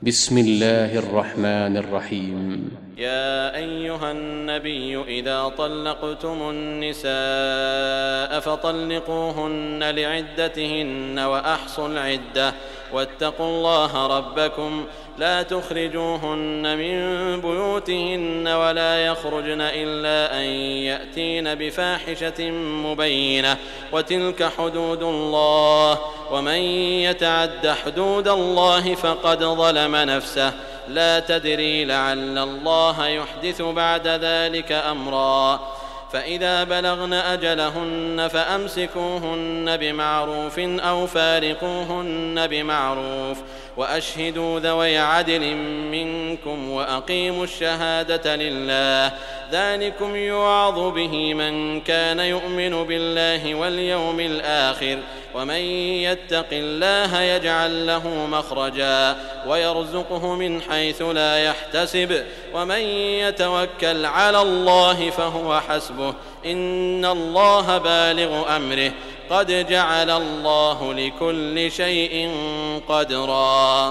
بسم الله الرحمن الرحيم. يا أيها النبي إذا طلقتم النساء فطلقوهن لعدتهن وأحصوا العدة واتقوا الله ربكم لا تخرجوهن من بيوتهن ولا يخرجن إلا أن يأتين بفاحشة مبينة وتلك حدود الله ومن يتعد حدود الله فقد ظلم نفسه لا تدري لعل الله يحدث بعد ذلك أمرا فإذا بلغن أجلهن فأمسكوهن بمعروف أو فارقوهن بمعروف وأشهدوا ذوي عدل منكم وأقيموا الشهادة لله ذلكم يوعظ به من كان يؤمن بالله واليوم الآخر ومن يتق الله يجعل له مخرجا ويرزقه من حيث لا يحتسب ومن يتوكل على الله فهو حسبه إن الله بالغ أمره قد جعل الله لكل شيء قدرا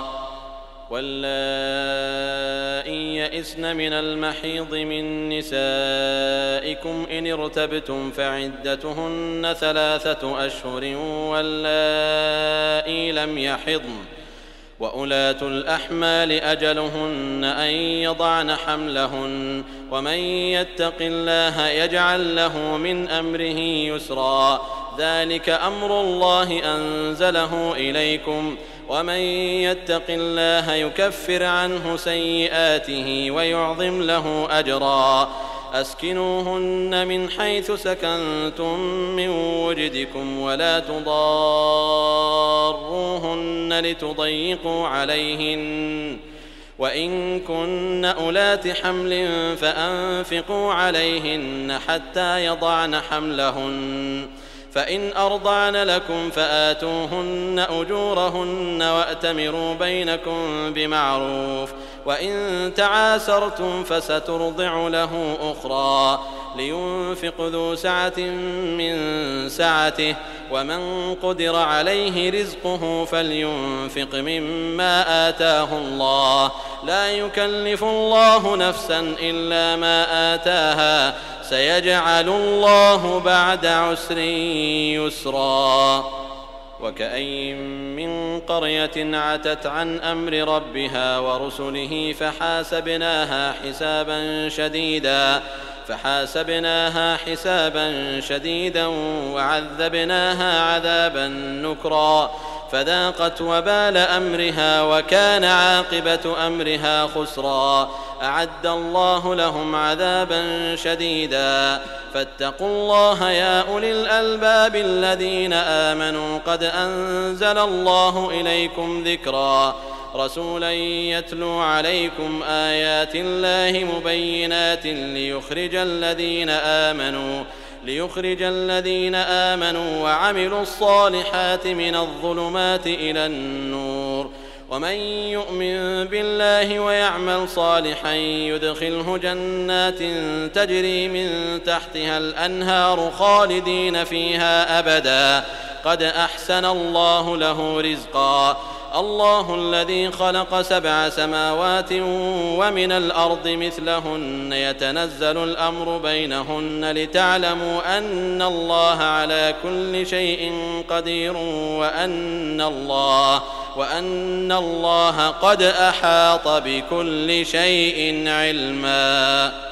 واللائي يئسن من المحيض من نسائكم إن ارتبتم فعدتهن 3 أشهر واللائي لم يحضن وأولاة الأحمال أجلهن أن يضعن حملهن ومن يتق الله يجعل له من أمره يسرا ذلك أمر الله أنزله إليكم ومن يتق الله يكفر عنه سيئاته ويعظم له أجرا أسكنوهن من حيث سكنتم من وجدكم ولا تضاروهن لتضيقوا عليهن وإن كن أولات حمل فأنفقوا عليهن حتى يضعن حملهن فإن أرضعن لكم فآتوهن أجورهن وأتمروا بينكم بمعروف وإن تعاسرتم فسترضع له أخرى لينفق ذو سعة من سعته ومن قدر عليه رزقه فلينفق مما آتاه الله لا يكلف الله نفسا إلا ما آتاها سيجعل الله بعد عسر يسرا وكأين من قرية عتت عن أمر ربها ورسله فحاسبناها حسابا شديدا وعذبناها عذابا نكرا فذاقت وبال أمرها وكان عاقبة أمرها خسرا أعد الله لهم عذابا شديدا فاتقوا الله يا أولي الألباب الذين آمنوا قد أنزل الله إليكم ذكرا رسولا يتلو عليكم آيات الله مبينات ليخرج الذين آمنوا وعملوا الصالحات من الظلمات إلى النور ومن يؤمن بالله ويعمل صالحا يدخله جنات تجري من تحتها الأنهار خالدين فيها أبدا قد أحسن الله له رزقا الله الذي خلق 7 سماوات ومن الأرض مثلهن يتنزل الأمر بينهن لتعلموا أن الله على كل شيء قدير وأن الله قد أحاط بكل شيء علما.